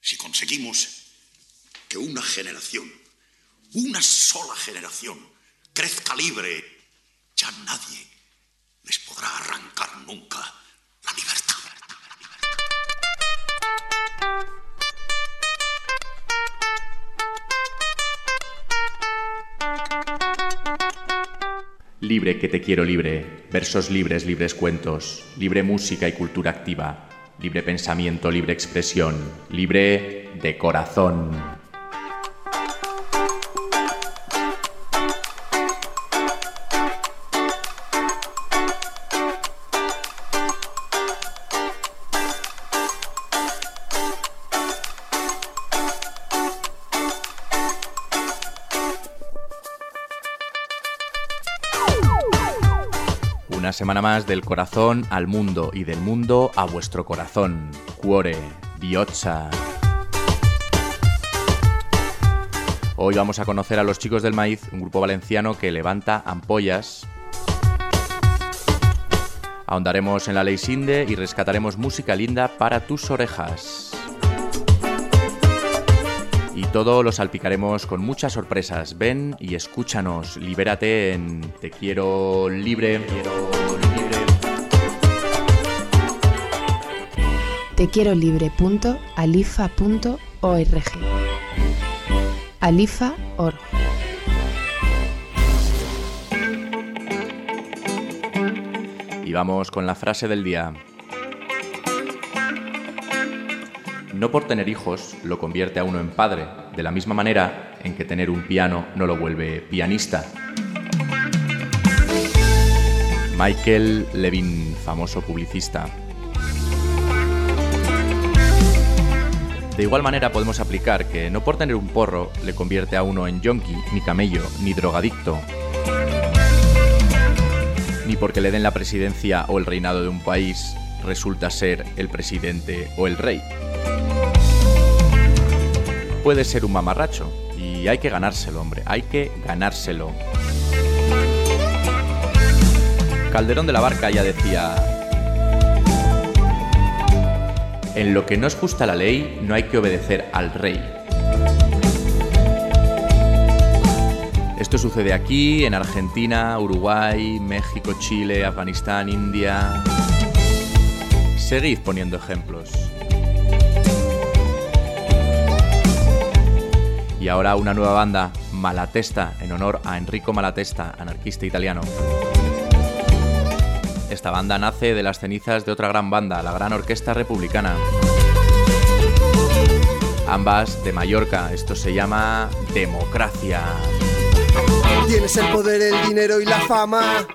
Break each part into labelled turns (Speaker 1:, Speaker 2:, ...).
Speaker 1: Si conseguimos que una generación, una sola generación, crezca libre, ya nadie les podrá arrancar nunca la libertad.
Speaker 2: Libre que te quiero libre, versos libres, libres cuentos, libre música y cultura activa, libre pensamiento, libre expresión, libre de corazón. Una semana más del corazón al mundo y del mundo a vuestro corazón. Cuore, Bioccia. Hoy vamos a conocer a los Chicos del Maíz, un grupo valenciano que levanta ampollas. Ahondaremos en la ley Sinde y rescataremos música linda para tus orejas. Y todo lo salpicaremos con muchas sorpresas. Ven y escúchanos, libérate en Te Quiero Libre.
Speaker 3: tequierolibre.alifa.org. Alifa.org.
Speaker 2: Y vamos con la frase del día. No por tener hijos lo convierte a uno en padre, de la misma manera en que tener un piano no lo vuelve pianista. Michael Levin, famoso publicista. De igual manera podemos aplicar que no por tener un porro le convierte a uno en yonki, ni camello, ni drogadicto. Ni porque le den la presidencia o el reinado de un país resulta ser el presidente o el rey. Puede ser un mamarracho y hay que ganárselo, hombre, hay que ganárselo. Calderón de la Barca ya decía: en lo que no es justa la ley, no hay que obedecer al rey. Esto sucede aquí, en Argentina, Uruguay, México, Chile, Afganistán, India. Seguid poniendo ejemplos. Y ahora una nueva banda, Malatesta, en honor a Enrico Malatesta, anarquista italiano. Esta banda nace de las cenizas de otra gran banda, la Gran Orquesta Republicana. Ambas de Mallorca. Esto se llama Democracia.
Speaker 4: Tienes el poder, el dinero y la fama.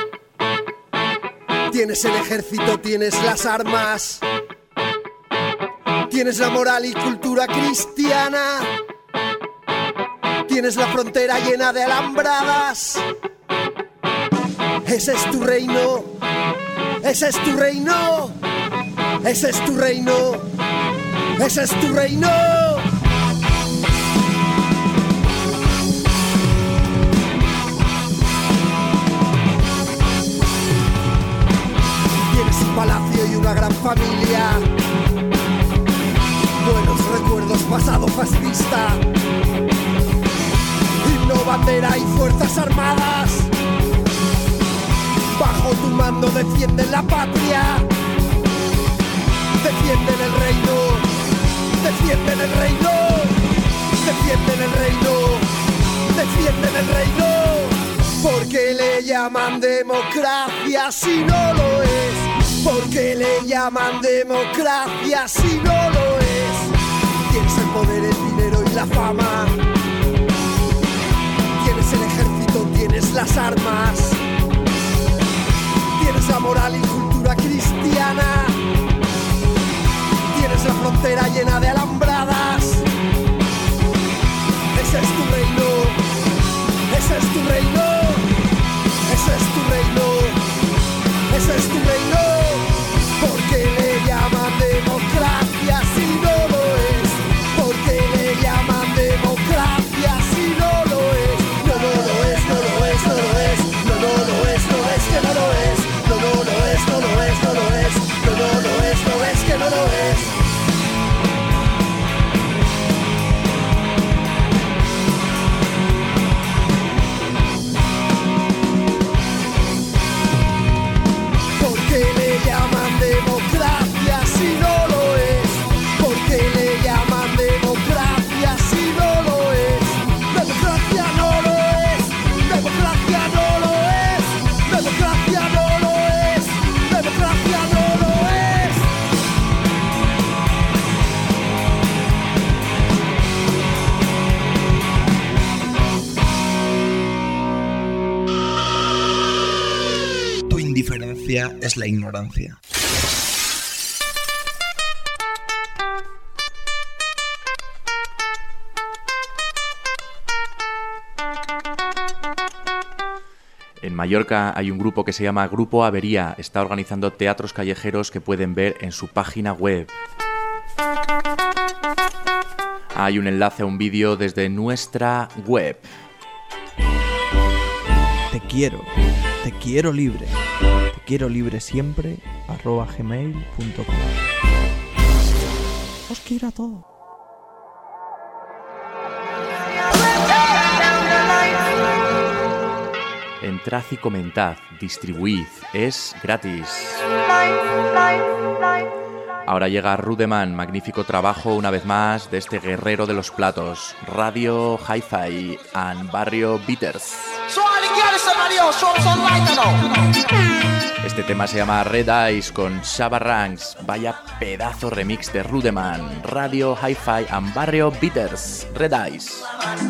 Speaker 4: Tienes el ejército, tienes las armas. Tienes la moral y cultura cristiana. Tienes la frontera llena de alambradas. Ese es tu reino. Ese es tu reino. Ese es tu reino. Ese es tu reino. Tienes un palacio y una gran familia. Buenos recuerdos, pasado fascista. Himno, bandera y fuerzas armadas. Bajo tu mando defienden la patria. Defienden el reino. Defienden el reino. Defienden el reino. Defienden el reino. Porque le llaman democracia si no lo es. Porque le llaman democracia si no lo es. Tienes el poder, el dinero y la fama. Tienes el ejército, tienes las armas. Tienes la moral y cultura cristiana. Tienes la frontera llena de alambradas. Ese es tu reino. Ese es tu reino. Ese es tu reino. Ese es tu reino. Porque le llaman democracia si no lo es. Porque le llaman democracia si no lo es. No, no lo es, no lo es, no lo es. No, no lo es, no es que no lo es. No, no lo es, no lo es, no lo es. No, no lo es, no es que no lo es.
Speaker 5: tolerancia es la ignorancia.
Speaker 2: En Mallorca hay un grupo que se llama Grupo Avería. Está organizando teatros callejeros que pueden ver en su página web. Hay un enlace a un vídeo desde nuestra web.
Speaker 5: Te quiero libre. Te quiero libre siempre, @gmail.com. Os quiero a todos.
Speaker 2: Entrad y comentad, distribuid, es gratis. Ahora llega Rudeman, magnífico trabajo una vez más de este guerrero de los platos, Radio Hi-Fi and Barrio Beaters. Este tema se llama Red Eyes con Shabba Ranks. Vaya pedazo remix de Rudeman, Radio Hi-Fi and Barrio Beaters, Red Eyes.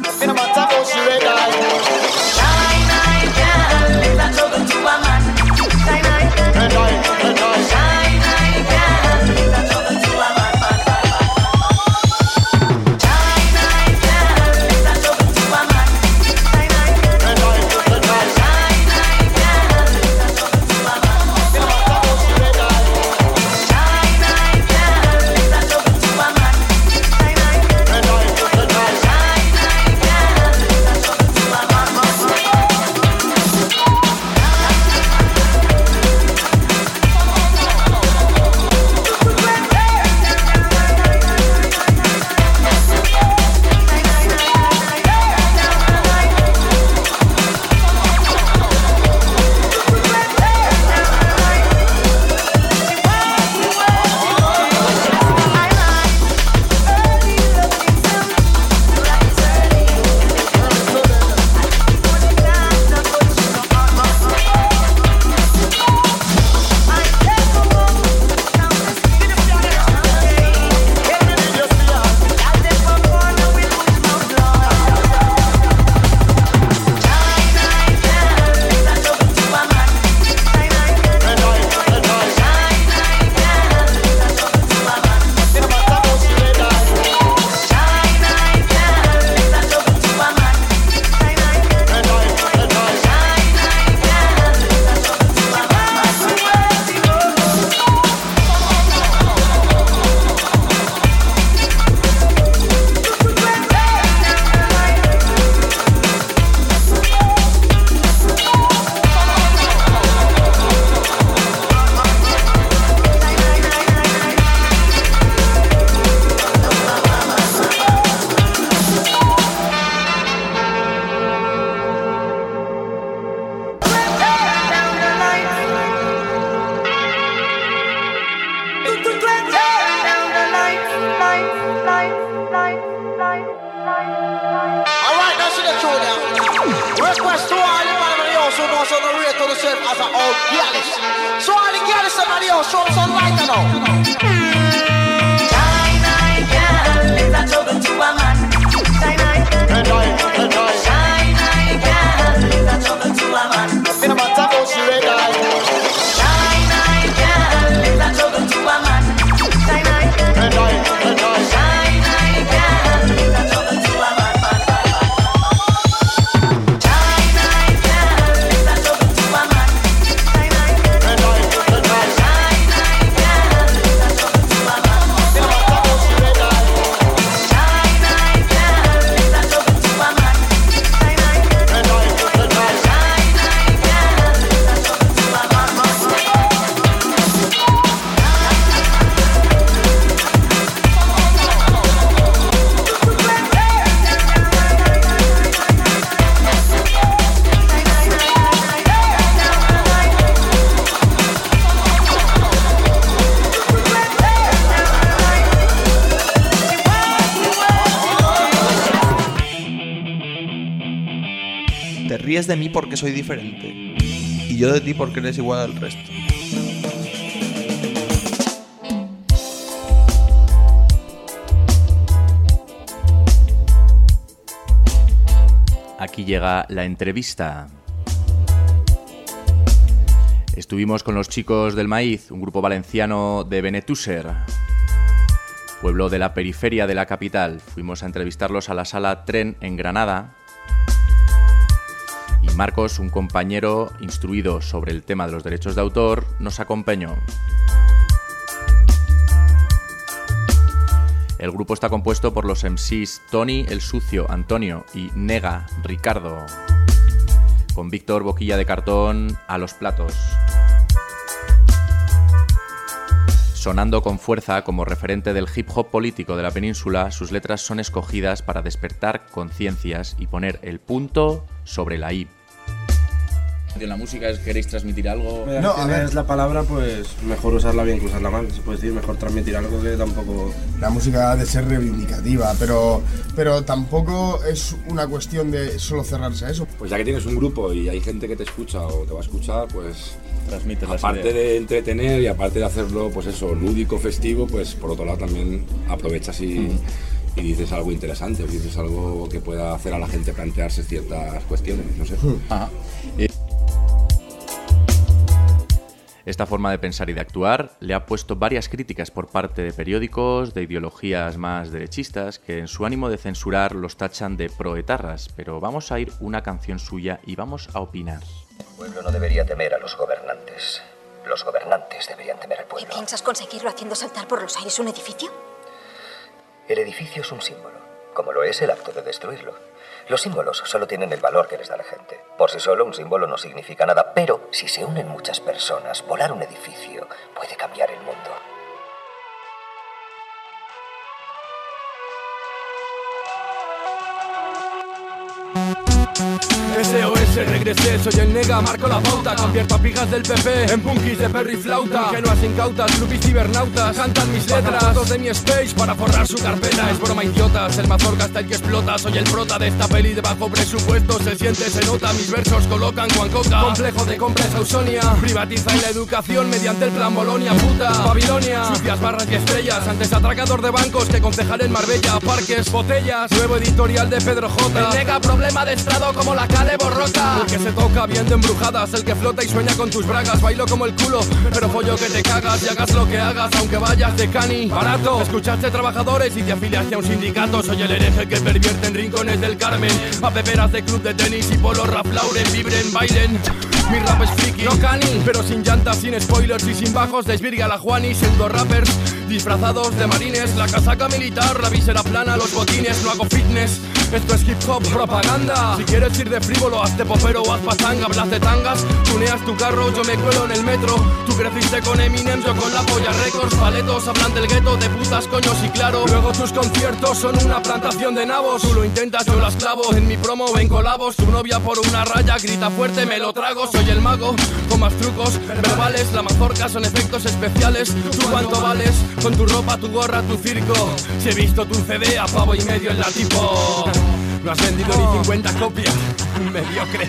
Speaker 5: Te ríes de mí porque soy diferente y yo de ti porque eres igual al resto.
Speaker 2: Aquí llega la entrevista. Estuvimos con los chicos del Maíz, un grupo valenciano de Benetússer, pueblo de la periferia de la capital. Fuimos a entrevistarlos a la Sala Tren en Granada. Y Marcos, un compañero instruido sobre el tema de los derechos de autor, nos acompañó. El grupo está compuesto por los MCs Tony, El Sucio, Antonio y Nega, Ricardo, con Víctor Boquilla de Cartón a los platos. Sonando con fuerza como referente del hip hop político de la península, sus letras son escogidas para despertar conciencias y poner el punto sobre la I. ¿En la música queréis transmitir algo?
Speaker 6: No, a ver, es la palabra, pues mejor usarla bien que usarla mal, se puede decir, mejor transmitir algo que tampoco...
Speaker 7: La música ha de ser reivindicativa, pero tampoco es una cuestión de solo cerrarse a eso.
Speaker 8: Pues ya que tienes un grupo y hay gente que te escucha o te va a escuchar, pues
Speaker 2: transmites las
Speaker 8: aparte
Speaker 2: ideas.
Speaker 8: de entretener y aparte de hacerlo, pues eso, lúdico, festivo, pues por otro lado también aprovechas y dices algo interesante, o dices algo que pueda hacer a la gente plantearse ciertas cuestiones, no sé.
Speaker 2: Ajá. Esta forma de pensar y de actuar le ha puesto varias críticas por parte de periódicos, de ideologías más derechistas, que en su ánimo de censurar los tachan de proetarras. Pero vamos a ir una canción suya y vamos a opinar.
Speaker 9: El pueblo no debería temer a los gobernantes. Los gobernantes deberían temer al pueblo.
Speaker 10: ¿Y piensas conseguirlo haciendo saltar por los aires un edificio?
Speaker 9: El edificio es un símbolo, como lo es el acto de destruirlo. Los símbolos solo tienen el valor que les da la gente. Por sí solo, un símbolo no significa nada, pero si se unen muchas personas, volar un edificio puede cambiar el mundo.
Speaker 4: SOS, regresé, soy el Nega, marco la pauta. Convierto a pijas del PP en punkis de perro y flauta. Ingenuas incautas, groupies cibernautas, cantan mis letras. Fotos de mi space para forrar su carpeta. Es broma idiotas, el mazorca hasta el que explota. Soy el prota de esta peli de bajo presupuesto. Se siente, se nota, mis versos colocan Juan Coca. Complejo de compras Ausonia. Privatiza la educación mediante el plan Bolonia. Puta, Babilonia, sucias barras y estrellas. Antes atracador de bancos que concejal en Marbella. Parques, botellas, nuevo editorial de Pedro J. El Nega, problema de estrado como la Cale Borroca. El que se toca viendo embrujadas, el que flota y sueña con tus bragas. Bailo como el culo, pero follo que te cagas. Y hagas lo que hagas, aunque vayas de cani. Barato, escuchaste trabajadores y te afiliaste a un sindicato. Soy el hereje que pervierte en rincones del Carmen. A peperas de club de tenis y polo Ralph Lauren. Vibren, bailen, mi rap es friki. No cani, pero sin llantas, sin spoilers y sin bajos. Desvirga la Juani, pseudo rappers disfrazados de marines. La casaca militar, la visera plana, los botines. No hago fitness, esto es hip hop, propaganda. Si quieres ir de frívolo, hazte popero o haz pachanga. Hablas de tangas, tuneas tu carro, yo me cuelo en el metro. Tú creciste con Eminem, yo con la polla records. Paletos hablan del gueto, de putas coños y claro. Luego tus conciertos son una plantación de nabos. Tú lo intentas, yo las clavo. En mi promo ven colabos. Tu novia por una raya grita fuerte, me lo trago. Soy el mago, con más trucos verbales. La mazorca son efectos especiales. ¿Tú cuánto vales? Con tu ropa, tu gorra, tu circo. Si he visto tu CD a pavo y medio en la tipo. No has vendido ni 50 copias, mediocre.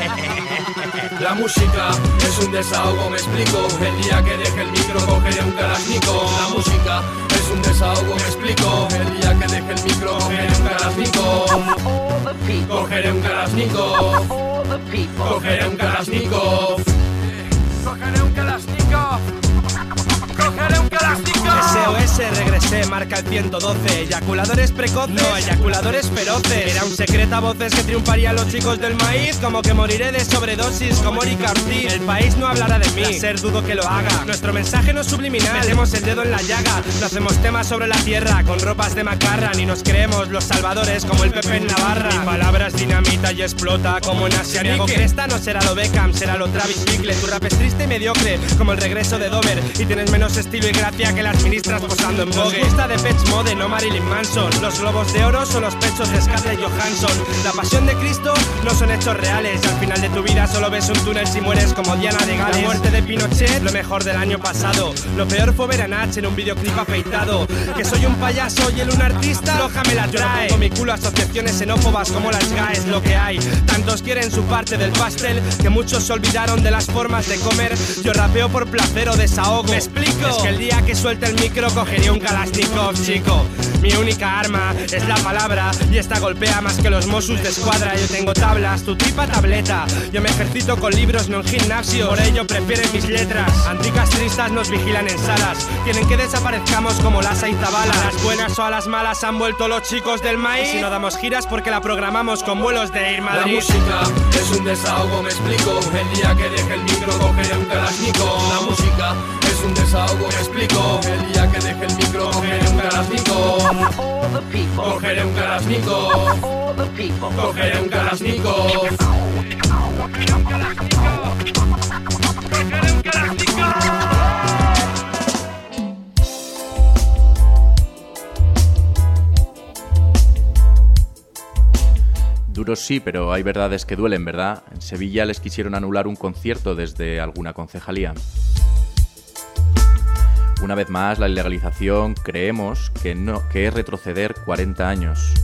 Speaker 4: La música es un desahogo, me explico. El día que deje el micro cogeré un Kalashnikov. La música es un desahogo, me explico. El día que deje el micro cogeré un Kalashnikov. Cogeré un Kalashnikov. Cogeré un Kalashnikov. Cogeré un Kalashnikov. Cogeré un Kalashnikov.
Speaker 11: SOS, regresé, marca el 112. Eyaculadores precoces, no, eyaculadores feroces. Era un secreto a voces que triunfarían los chicos del maíz. Como que moriré de sobredosis como Erika Ortiz. El país no hablará de mí, ser dudo que lo haga. Nuestro mensaje no es subliminal, metemos el dedo en la llaga. No hacemos temas sobre la tierra con ropas de macarra. Ni nos creemos los salvadores como el Pepe en Navarra. Mi palabra es dinamita y explota como en Asianique. Esta no será lo Beckham, será lo Travis Bickle. Tu rap es triste y mediocre como el regreso de Dover. Y tienes menos estilo y gracia que las ministras posando en Vogue. Nos gusta de Depeche Mode, no Marilyn Manson. Los globos de oro son los pechos de Scarlett Johansson. La pasión de Cristo no son hechos reales. Y al final de tu vida solo ves un túnel si mueres como Diana de Gales. La muerte de Pinochet, lo mejor del año pasado. Lo peor fue ver a Nach en un videoclip afeitado. Que soy un payaso y él un artista, loja me la trae. Yo no pongo mi culo a asociaciones xenófobas como las GAES. Lo que hay, tantos quieren su parte del pastel que muchos se olvidaron de las formas de comer. Yo rapeo por placer o desahogo. ¿Me explico? Es que el día que suelte el micro cogería un Kalashnikov. Kalashnikov, chico. Mi única arma es la palabra y esta golpea más que los Mossos de escuadra. Yo tengo tablas, tu tripa tableta. Yo me ejercito con libros, no en gimnasio. Por ello prefieren mis letras. Anticastristas nos vigilan en salas. Quieren que desaparezcamos como Lasa y Zabala. A las buenas o a las malas han vuelto los chicos del maíz. Y si no damos giras porque la programamos con vuelos de Ir Madrid.
Speaker 12: La música es un desahogo, me explico. El día que deje el micro cogeré un Kalashnikov. La música es un desahogo, me explico. El día que deje el micro cogeré un Kalashnikov. Cogeré un Kalashnikov. Cogeré un Kalashnikov. Cogeré un Kalashnikov.
Speaker 2: Duros sí, pero hay verdades que duelen, ¿verdad? En Sevilla les quisieron anular un concierto desde alguna concejalía. Una vez más, la ilegalización creemos que es retroceder 40 años.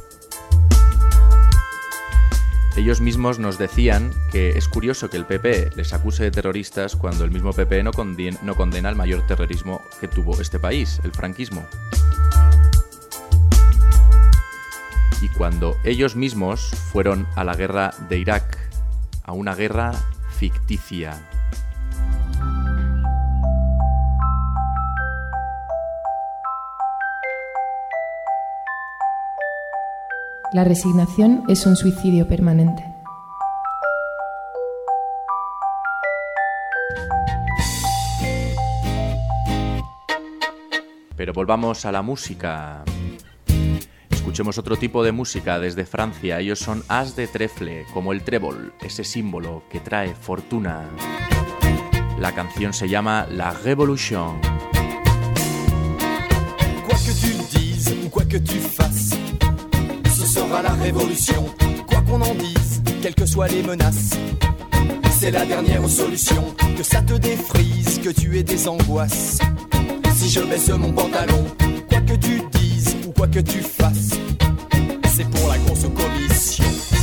Speaker 2: Ellos mismos nos decían que es curioso que el PP les acuse de terroristas cuando el mismo PP no condena el mayor terrorismo que tuvo este país, el franquismo. Y cuando ellos mismos fueron a la guerra de Irak, a una guerra ficticia.
Speaker 3: La resignación es un suicidio permanente.
Speaker 2: Pero volvamos a la música. Escuchemos otro tipo de música desde Francia. Ellos son as de trèfle, como el trébol, ese símbolo que trae fortuna. La canción se llama La Révolution.
Speaker 13: Quoi que tu dises ou quoi que tu fasses, ce sera la révolution. Quoi qu'on en dise, quelles que soient les menaces, c'est la dernière solution. Que ça te défrise, que tu aies des angoisses. Si je baisse mon pantalon, quoi que tu dises ou quoi que tu fasses, c'est pour la grosse commission.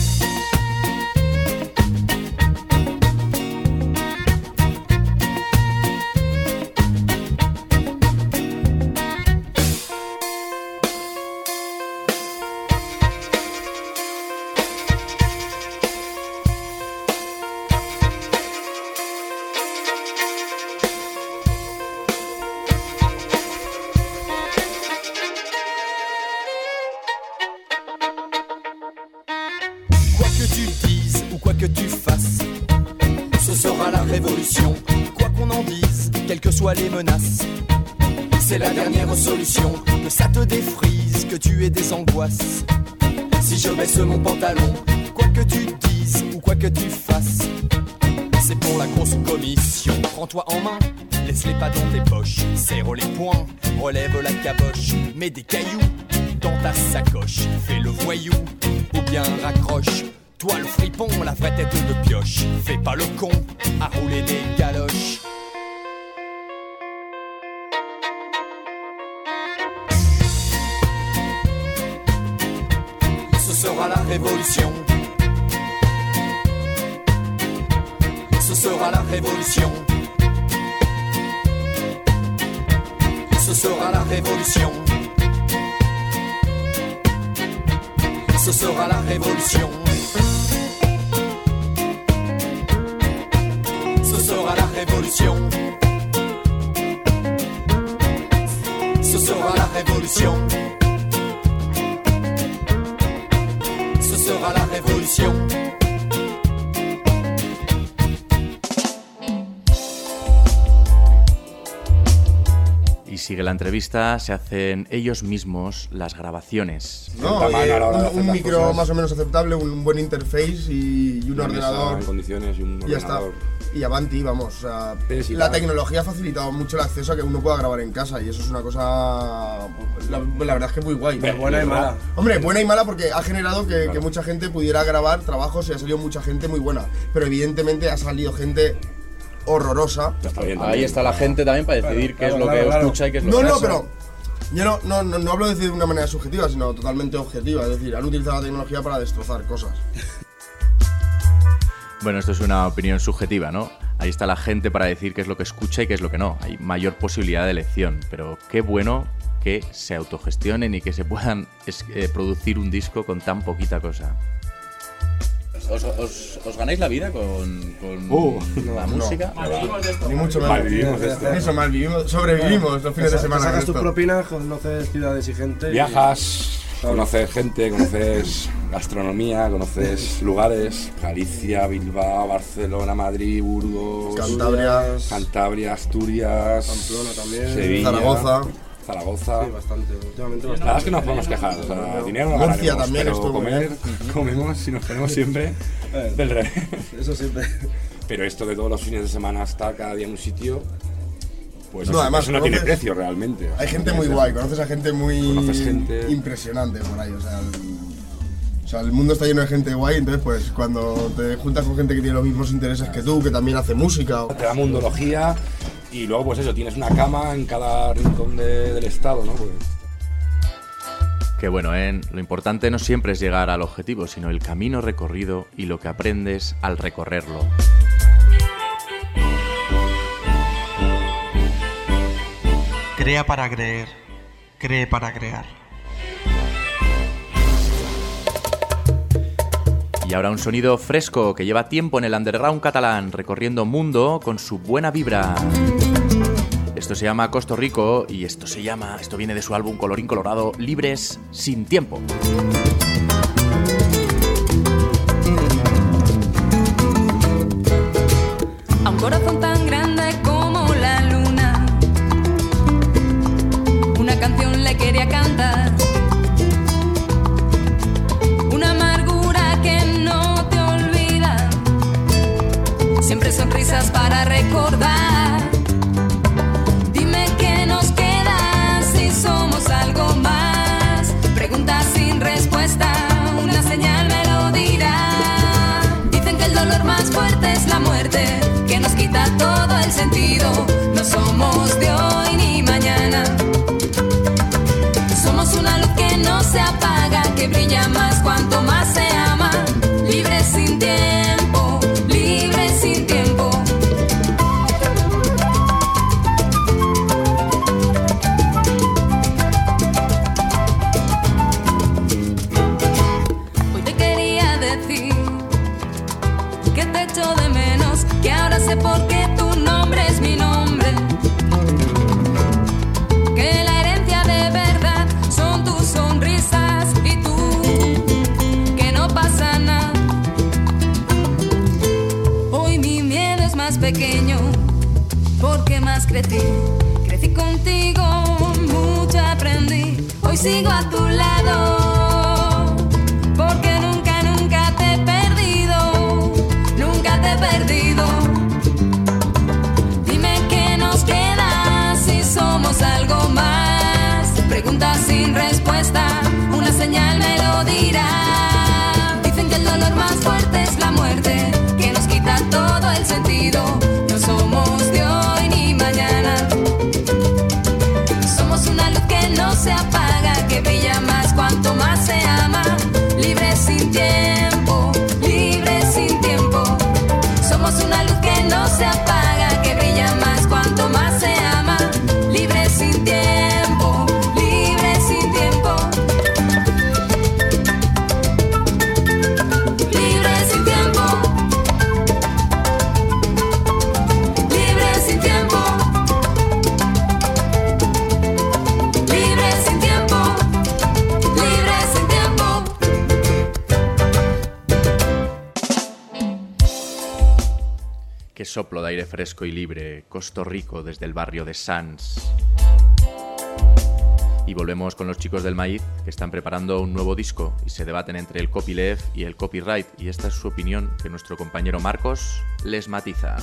Speaker 13: Les menaces, c'est la dernière solution. Que ça te défrise, que tu aies des angoisses. Si je baisse mon pantalon, quoi que tu dises ou quoi que tu fasses, c'est pour la grosse commission. Prends-toi en main, laisse les pas dans tes poches. Serre les poings, relève la caboche. Mets des cailloux dans ta sacoche. Fais le voyou ou bien raccroche. Toi le fripon, la vraie tête de pioche. Fais pas le con à rouler des galoches. Ce sera la révolution. Ce sera la révolution. Ce sera la révolution. Ce sera la révolution. Ce sera la révolution. Ce sera la révolution. Ce sera la révolution.
Speaker 2: Y sigue la entrevista, se hacen ellos mismos las grabaciones.
Speaker 7: No, un micro más o menos aceptable, un buen interface y un ordenador.
Speaker 8: En condiciones y un ordenador.
Speaker 7: Ya está. Y avanti, vamos. O sea, la tecnología ha facilitado mucho el acceso a que uno pueda grabar en casa y eso es una cosa, la verdad es que muy guay.
Speaker 6: Pero buena y mala.
Speaker 7: Hombre, buena y mala porque ha generado que mucha gente pudiera grabar trabajos y ha salido mucha gente muy buena. Pero evidentemente ha salido gente horrorosa.
Speaker 2: Ahí está la gente también para decidir qué es lo que escucha y qué es lo que no.
Speaker 7: No, pero yo no hablo de decir de una manera subjetiva, sino totalmente objetiva. Es decir, han utilizado la tecnología para destrozar cosas.
Speaker 2: Bueno, esto es una opinión subjetiva, ¿no? Ahí está la gente para decir qué es lo que escucha y qué es lo que no. Hay mayor posibilidad de elección, pero qué bueno que se autogestionen y que se puedan producir un disco con tan poquita cosa. ¿Os ganáis la vida con la música?
Speaker 7: Ni mucho menos.
Speaker 8: Malvivimos esto.
Speaker 7: Eso, malvivimos, sobrevivimos los fines de semana.
Speaker 6: Sacas tus propinas, conoces ciudades y gente.
Speaker 8: Viajas, conoces gente, conoces gastronomía, conoces lugares. Galicia, Bilbao, Barcelona, Madrid, Burgos, Cantabria, Asturias,
Speaker 6: Pamplona también,
Speaker 8: Sevilla, Zaragoza.
Speaker 6: Sí, bastante. Últimamente
Speaker 8: La verdad es que no nos podemos quejar. O sea, dinero no
Speaker 7: Murcia
Speaker 8: ganaremos,
Speaker 7: también
Speaker 8: pero
Speaker 7: estuvo
Speaker 8: comemos y nos ponemos siempre del revés.
Speaker 6: Eso siempre.
Speaker 8: Pero esto de todos los fines de semana estar cada día en un sitio, pues
Speaker 7: no, además,
Speaker 8: eso no tiene precio realmente.
Speaker 7: Hay gente muy guay, conoces a gente muy
Speaker 8: gente
Speaker 7: impresionante por ahí. O sea, el mundo está lleno de gente guay, entonces pues cuando te juntas con gente que tiene los mismos intereses que tú, que también hace música.
Speaker 8: Te da mundología y luego pues eso, tienes una cama en cada rincón del estado, ¿no? Pues...
Speaker 2: Que bueno, lo importante no siempre es llegar al objetivo, sino el camino recorrido y lo que aprendes al recorrerlo.
Speaker 5: Crea para creer, cree para crear.
Speaker 2: Y ahora un sonido fresco que lleva tiempo en el underground catalán, recorriendo mundo con su buena vibra. Esto se llama Costo Rico y esto viene de su álbum Colorín Colorado, Libres sin tiempo.
Speaker 14: A un corazón tan grande como la luna, una canción le quería cantar. Una amargura que no te olvida, siempre sonrisas para recordar. Dime qué nos queda si somos algo más. Preguntas sin respuesta, una señal me lo dirá. Dicen que el dolor más fuerte es la muerte, que nos quita todo el sentido. No somos de hoy ni mañana, somos una luz que no se apaga, que brilla más cuanto más se ama. Libre sin tiempo, libre sin tiempo. Hoy te quería decir que te echo de menos, que ahora sé por qué tu nombre es mi nombre, que la herencia de verdad son tus sonrisas y tú, que no pasa nada. Hoy mi miedo es más pequeño porque más crecí contigo, mucho aprendí. Hoy sigo a tu lado porque nunca, nunca te he perdido, nunca te he perdido. Dime qué nos queda si somos algo más. Preguntas sin respuesta, una señal me lo dirá. Dicen que el dolor más fuerte es la muerte, que nos quita todo el sentido. No somos de hoy ni mañana, somos una luz que no se apaga, que brilla más cuanto más se ama. Libre sin tiempo, libre sin tiempo. Somos una luz que no se apaga, que brilla más cuanto más se ama. Libre sin tiempo, libre sin tiempo. Libre sin tiempo. Libre sin tiempo. Libre sin tiempo. Libre sin tiempo.
Speaker 2: Qué soplo de aire fresco y libre, Costo Rico desde el barrio de Sants. Y volvemos con los chicos del Maíz, que están preparando un nuevo disco y se debaten entre el copyleft y el copyright, y esta es su opinión que nuestro compañero Marcos les matiza.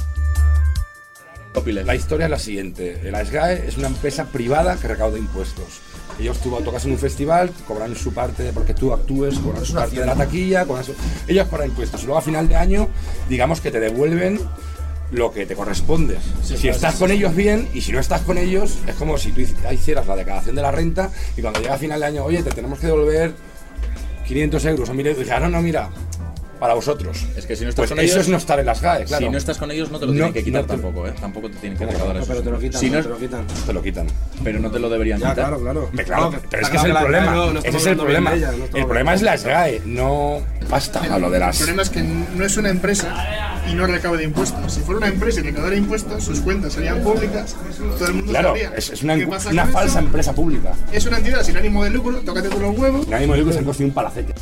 Speaker 8: La historia es la siguiente. La SGAE es una empresa privada que recauda impuestos. Ellos tú tocas en un festival, cobran su parte porque tú actúes, cobran su parte de la taquilla, ellos cobran impuestos. Y luego a final de año, digamos que te devuelven lo que te corresponde. Si estás con ellos bien, y si no estás con ellos, es como si tú hicieras la declaración de la renta y cuando llega a final de año, oye, te tenemos que devolver 500 euros o 1000 euros. Y dices, no, mira, para vosotros.
Speaker 2: Es que si no estás
Speaker 8: pues
Speaker 2: con
Speaker 8: eso
Speaker 2: ellos,
Speaker 8: es no estar en las GAE, claro.
Speaker 2: Si no estás con ellos no te lo tienen que quitar tampoco, ¿eh? Tampoco te tienen que recaudar eso.
Speaker 6: Pero te lo quitan,
Speaker 2: si no,
Speaker 6: te lo quitan.
Speaker 8: Te lo quitan.
Speaker 2: Pero no te lo deberían
Speaker 6: Ya,
Speaker 2: quitar.
Speaker 6: claro.
Speaker 8: Claro, pero es que es el problema. Ese es el problema. El problema es la SGAE, no basta a lo de las...
Speaker 15: El problema es que no es una empresa y no recauda impuestos. Si fuera una empresa y recaudara impuestos, sus cuentas serían públicas, todo el mundo sabría.
Speaker 8: Claro, es una
Speaker 15: ¿Qué
Speaker 8: falsa empresa pública.
Speaker 15: Es una entidad sin ánimo de lucro, tócate tú los huevos.
Speaker 8: Sin ánimo de lucro se han construido un palacete.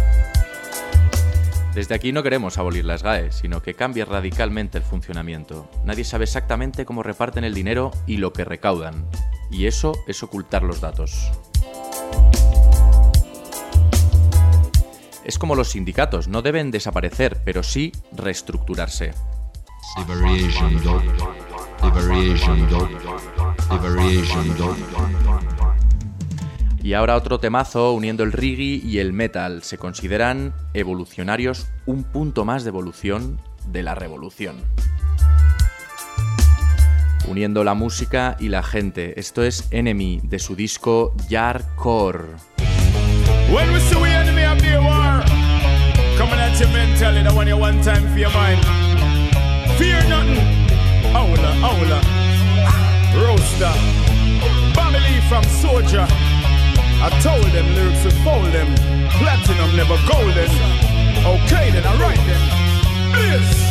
Speaker 2: Desde aquí no queremos abolir las GAE, sino que cambie radicalmente el funcionamiento. Nadie sabe exactamente cómo reparten el dinero y lo que recaudan. Y eso es ocultar los datos. Es como los sindicatos, no deben desaparecer, pero sí reestructurarse. Y ahora otro temazo uniendo el reggae y el metal. Se consideran evolucionarios, un punto más de evolución de la revolución. Uniendo la música y la gente. Esto es Enemy, de su disco Yardcore.
Speaker 16: When we see we enemy of the war, coming at you mentally, the one you one time for your mind. Fear nothing. Owla, Roaster, family from Soldier. I told them lyrics would fold them. Platinum never golden. Okay then, alright then. Yes.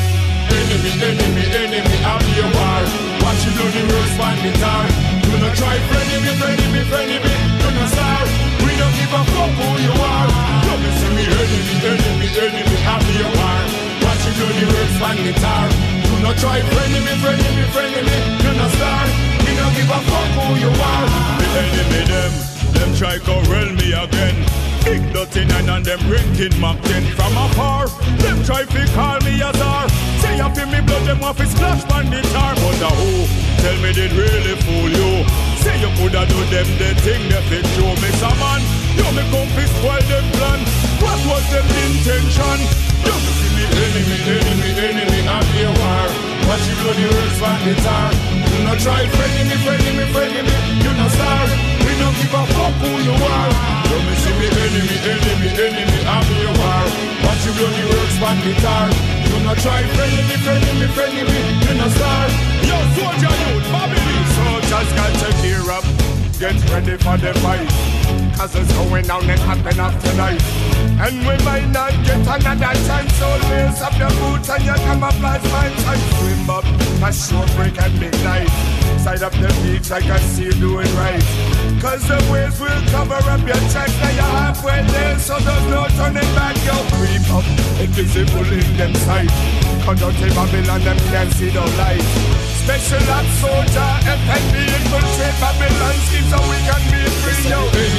Speaker 16: Enemy of the war. Watch you bloody words find the tar. Do not try frenemy. Do not star. We don't give a fuck who you are. Don't see me enemy of the war. Watch you bloody words find the tar. Do not try frenemy. Do not star. We don't give a fuck who you are. The enemy them try corral me again. Big dirty nine and them ranking Mac 10 from afar. Them try fi call me a czar. Say up in me blood them off his splash man the tar. But who tell me did really fool you? Say you coulda do them the thing they fit show me some man. You me come fi spoil them plan. What was them intention? You see me enemy of the war. Watch you bloody words from the tar. Do not try frenemy. You not star. We don't give a fuck who you are. You me see me enemy of the war. Watch you bloody words from the tar. Do not try frenemy. You not star. Yo, soldier youth, family. Soldiers got to gear up. Get ready for the fight. Cause it's going down and happen up tonight. And we might not get another chance. So lace up your boots and your camouflage pants and swim up a short break at midnight. Side up the beach, I can see you doing right. Cause the waves will cover up your chest. Now you're halfway there, so there's no turning back. Yo, creep up, invisible in them sight. Conduct in Babylon, them can't see the light. Special ops soldier, FNB infiltrate Babylon scheme so we can be free. Yo,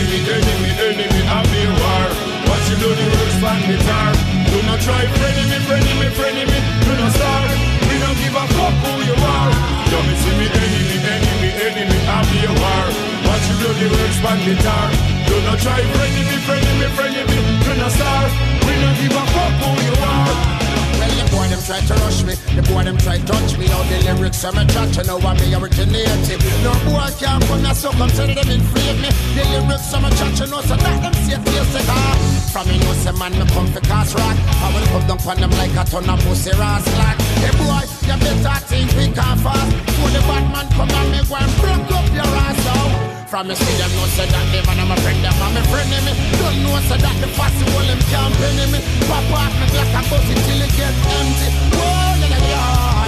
Speaker 16: enemy of the war. Watch you do the works from the tar. Do not try frenemy. Do not start. We don't give a fuck who you are. You me see me enemy of the war. Watch you do the works from the tar. Do not try frenemy. Do not start. We don't give a fuck who you are.
Speaker 17: Well, the boy them try to rush me, the boy them try to touch me. All the lyrics I'm a chat, you know I'm the originative. No boy can't come now, so come tell them inflate me. The lyrics I'm a chat, you know, so that them say face it off. From me know say man, me come for cast rock. I will come down on them like a ton of pussy ras slack. Hey boy, you better think we can't fast. So the bad man come and me go and break up your ass out. From me see them know say that them and I'm a friend, them and me friend me. Don't know say that the fussy wall them can't penny me. Pop off me black and bust it till it get empty. Whoa, in the yard.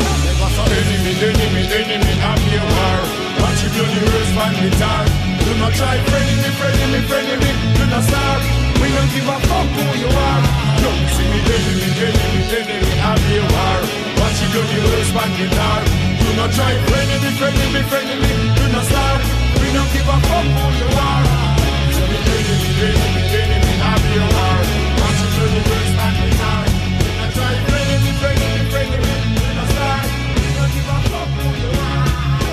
Speaker 16: Enemy of the war. Watch you bloody words from the tar. Do not try frenemy. Do not start. We don't give a fuck who you are. Don't see me enemy of the war. Watch you bloody words from the tar. Do not try frenemy. Do not start. We don't give a fuck who you are. See me enemy of the war. Watch you bloody words from the tar. Do not try frenemy. Do not start. We don't give a fuck who you are.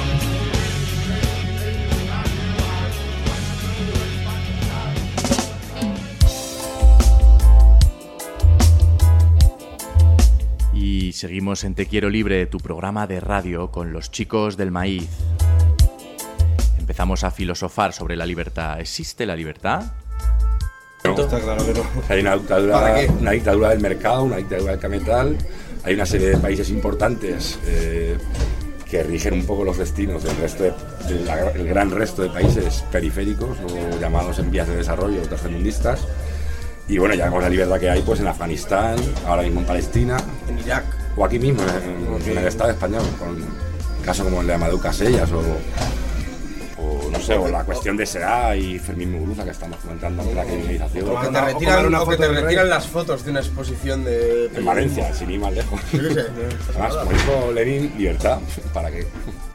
Speaker 2: Y seguimos en Te Quiero Libre, tu programa de radio con los chicos del maíz. Empezamos a filosofar sobre la libertad. ¿Existe la libertad? momento.
Speaker 8: Está claro que no. Hay una dictadura del mercado, una dictadura del capital. Hay una serie de países importantes que rigen un poco los destinos del resto del gran resto de países periféricos o llamados en vías de desarrollo, tercermundistas. Y bueno, ya vemos la libertad que hay pues en Afganistán, ahora mismo en Palestina,
Speaker 7: en Irak
Speaker 8: o aquí mismo en el Estado español, con casos como el de Amadou Casellas o no sé, o la cuestión de SEA y Fermín Muguruza que estamos comentando ante la criminalización.
Speaker 7: O que te retiran las fotos de una exposición
Speaker 8: en Valencia, sin ir más lejos. Además, como dijo Lenin, libertad, ¿para qué?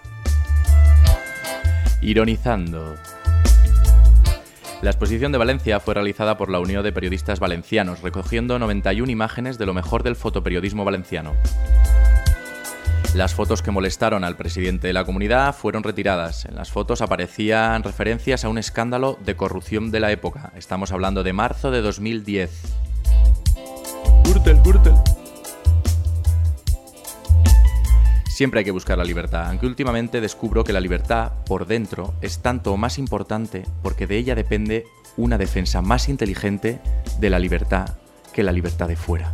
Speaker 2: Ironizando. La exposición de Valencia fue realizada por la Unión de Periodistas Valencianos, recogiendo 91 imágenes de lo mejor del fotoperiodismo valenciano. Las fotos que molestaron al presidente de la comunidad fueron retiradas. En las fotos aparecían referencias a un escándalo de corrupción de la época. Estamos hablando de marzo de 2010. Gürtel. Siempre hay que buscar la libertad, aunque últimamente descubro que la libertad, por dentro, es tanto o más importante porque de ella depende una defensa más inteligente de la libertad que la libertad de fuera.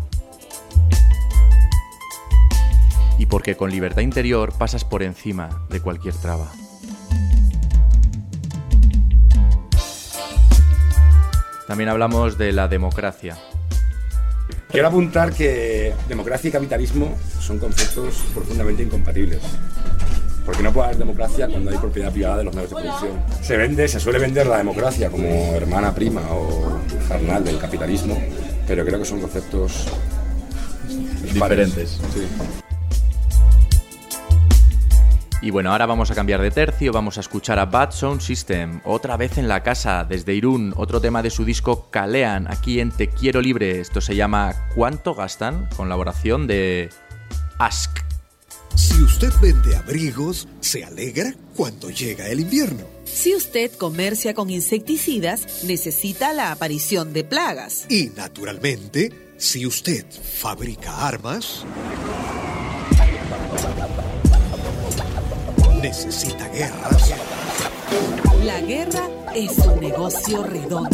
Speaker 2: Y porque con libertad interior pasas por encima de cualquier traba. También hablamos de la democracia.
Speaker 8: Quiero apuntar que democracia y capitalismo son conceptos profundamente incompatibles. Porque no puede haber democracia cuando hay propiedad privada de los medios de producción. Se suele vender la democracia como hermana prima o carnal del capitalismo, pero creo que son conceptos
Speaker 2: diferentes.
Speaker 8: Sí.
Speaker 2: Y bueno, ahora vamos a cambiar de tercio, vamos a escuchar a Bad Sound System, otra vez en la casa, desde Irún, otro tema de su disco Kalean, aquí en Te Quiero Libre. Esto se llama ¿Cuánto gastan? Colaboración de Ask.
Speaker 18: Si usted vende abrigos, se alegra cuando llega el invierno.
Speaker 19: Si usted comercia con insecticidas, necesita la aparición de plagas.
Speaker 18: Y naturalmente, si usted fabrica armas, necesita guerras.
Speaker 19: La guerra es un negocio redondo.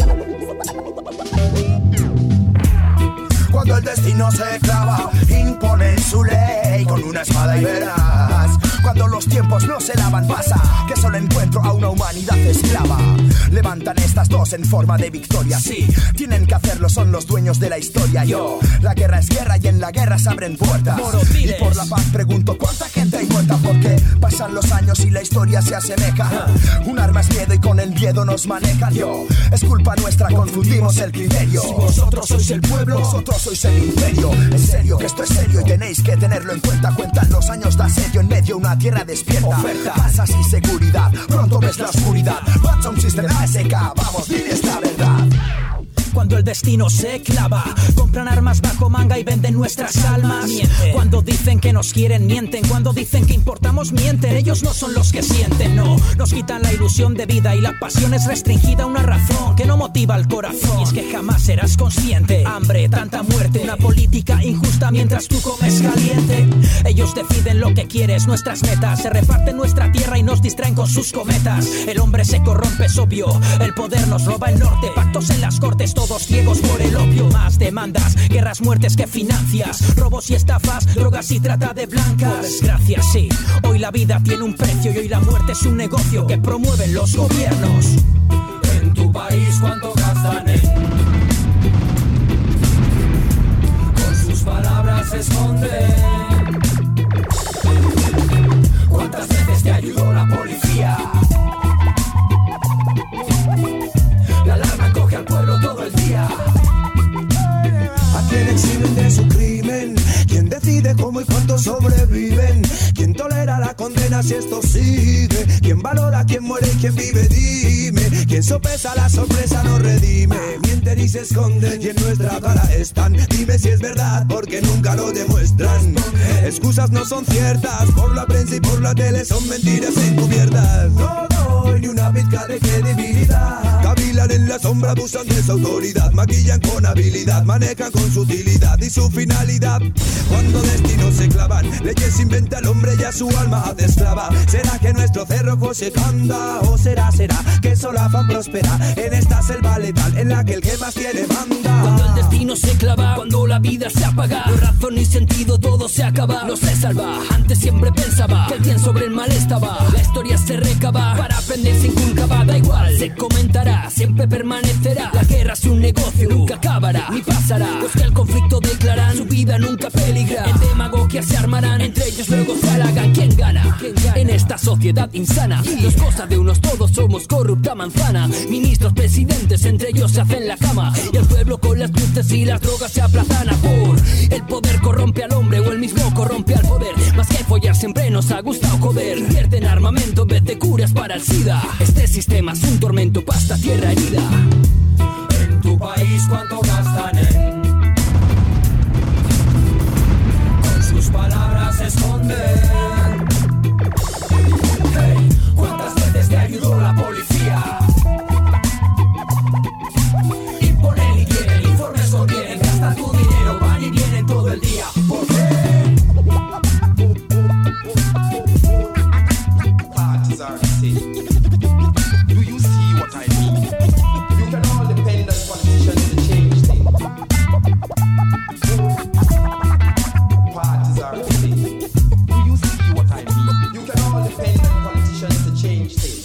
Speaker 17: Cuando el destino se clava, impone su ley con una espada y verás. Cuando los tiempos no se lavan, pasa que solo encuentro a una humanidad esclava. Levantan estas dos en forma de victoria. Sí, tienen que hacerlo, son los dueños de la historia. Yo, la guerra es guerra y en la guerra se abren puertas. Y por la paz pregunto cuánta gente hay muerta, porque pasan los años y la historia se asemeja. Un arma es miedo y con el miedo nos manejan. Yo, es culpa nuestra, confundimos el criterio. Si vosotros sois el pueblo, vosotros sois el imperio. En serio, que esto es serio y tenéis que tenerlo en cuenta. Cuentan los años de asedio en medio una tierra despierta. Oferta, pasas y seguridad, pronto ves la oscuridad. Bad Sound System ASK, vamos, diles la verdad.
Speaker 20: Cuando el destino se clava, compran armas bajo manga y venden nuestras almas. Mienten. Cuando dicen que nos quieren, mienten. Cuando dicen que importamos, mienten. Ellos no son los que sienten, no. Nos quitan la ilusión de vida y la pasión es restringida. Una razón que no motiva el corazón. Y es que jamás serás consciente. Hambre, tanta muerte, una política injusta mientras tú comes caliente. Ellos deciden lo que quieres, nuestras metas. Se reparten nuestra tierra y nos distraen con sus cometas. El hombre se corrompe, es obvio. El poder nos roba el norte. Pactos en las cortes, todos ciegos por el opio. Más demandas, guerras, muertes que financias. Robos y estafas, drogas y trata de blancas. Por desgracia, sí, hoy la vida tiene un precio y hoy la muerte es un negocio que promueven los gobiernos.
Speaker 12: En tu país, ¿cuánto gastan en? Con sus palabras se esconden. ¿Cuántas veces te ayudó la policía? La alarma coge al pueblo todo el día.
Speaker 4: ¿A quién exhiben de su crimen? ¿Quién decide cómo y cuánto sobreviven? ¿Quién tolera la condena si esto sigue? ¿Quién valora quién muere y quién vive? Dime. ¿Quién sopesa la sorpresa no redime? Mienten y se esconden y en nuestra cara están. Dime si es verdad porque nunca lo demuestran. Excusas no son ciertas, por la prensa y por la tele son mentiras encubiertas. Todo
Speaker 13: doy ni una pizca de credibilidad.
Speaker 21: Cavilan en la sombra, abusan de su autoridad, maquillan con habilidad, manejan con sutilidad y su finalidad. Cuando destinos se clavan, leyes inventa el hombre y a su alma hace esclava. ¿Será que nuestro cerrojo se canta? ¿O será que solo afán prospera en esta selva letal en la que el que más tiene manda?
Speaker 20: Cuando el destino se clava, cuando la vida se apaga, no razón ni sentido, todo se acaba, no se salva. Antes siempre pensaba que el bien sobre el mal estaba. La historia se recaba, para aprender se inculcaba. Da igual, se comentará, siempre permanecerá. La guerra es un negocio, nunca acabará, ni pasará. Los que el conflicto declaran, su vida nunca peligra. En demagogia se armarán, entre ellos luego se halagan. ¿Quién gana? En esta sociedad insana, no es cosa de unos, todos somos corrupta manzana. Ministros, presidentes, entre ellos se hacen la cama. Y el pueblo con las luces y las drogas se aplazana. Por el poder corrompe al hombre o el mismo corrompe al poder. Más que follar siempre nos ha gustado joder. Invierte en armamento en vez de curas para el SIDA. Este sistema es un tormento, pasta, tierra herida.
Speaker 13: En tu país cuánto gastan en con sus palabras esconden. Hey, ¿cuántas veces te ayudó la policía? Imponen y quieren, informes contienen, gastan tu dinero, van y vienen todo el día. ¿Por qué?
Speaker 22: Parties are the same. Do you see what I mean? You can all depend on politicians to change things. Parties are the same. Do you see what I mean? You can all depend on politicians to change things.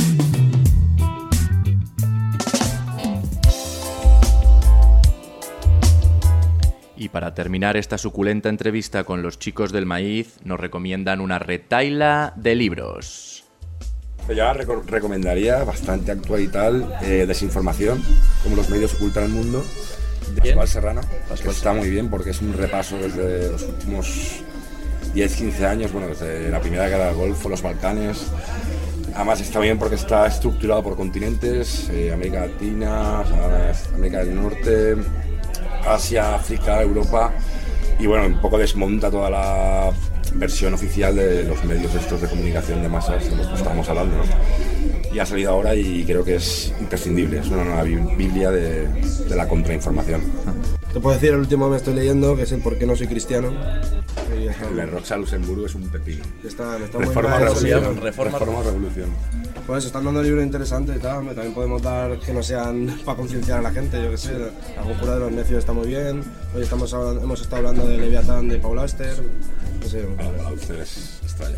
Speaker 2: Y para terminar esta suculenta entrevista con los chicos del maíz, nos recomiendan una retahíla de libros.
Speaker 8: Yo recomendaría bastante actual Desinformación, como los medios ocultan el mundo, de Pascual Serrano, que está muy bien porque es un repaso desde los últimos 10-15 años, bueno, desde la Primera Guerra del Golfo, los Balcanes. Además está bien porque está estructurado por continentes, América Latina, América del Norte, Asia, África, Europa, y bueno, un poco desmonta toda la versión oficial de los medios estos de comunicación de masas de los que estamos hablando, ¿no? Y ha salido ahora y creo que es imprescindible, es una nueva biblia de la contrainformación.
Speaker 6: Te puedo decir el último que me estoy leyendo, que es el ¿Por qué no soy cristiano?
Speaker 8: El de Rosa Luxemburgo es un pepino.
Speaker 6: Está
Speaker 8: Reforma
Speaker 6: muy
Speaker 8: Revolución. Reforma Revolución.
Speaker 6: Pues están dando libros interesantes y tal, también podemos dar que no sean para concienciar a la gente, yo que sé, La conjura de los necios está muy bien, hoy hemos estado hablando de Leviatán de Paul Auster, no sé.
Speaker 8: Auster es extraño.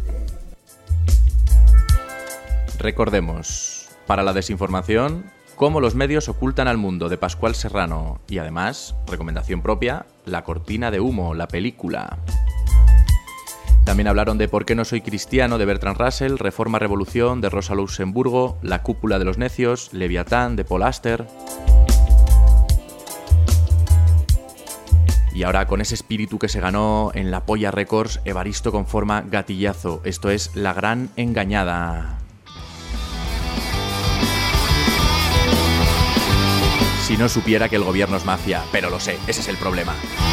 Speaker 2: Recordemos, para la desinformación, cómo los medios ocultan al mundo, de Pascual Serrano, y además, recomendación propia, La cortina de humo, la película. También hablaron de Por qué no soy cristiano, de Bertrand Russell, Reforma Revolución, de Rosa Luxemburgo, La cúpula de los necios, Leviatán, de Paul Auster. Y ahora, con ese espíritu que se ganó en La Polla Records, Evaristo conforma Gatillazo. Esto es La gran engañada. Si no supiera que el gobierno es mafia, pero lo sé, ese es el problema.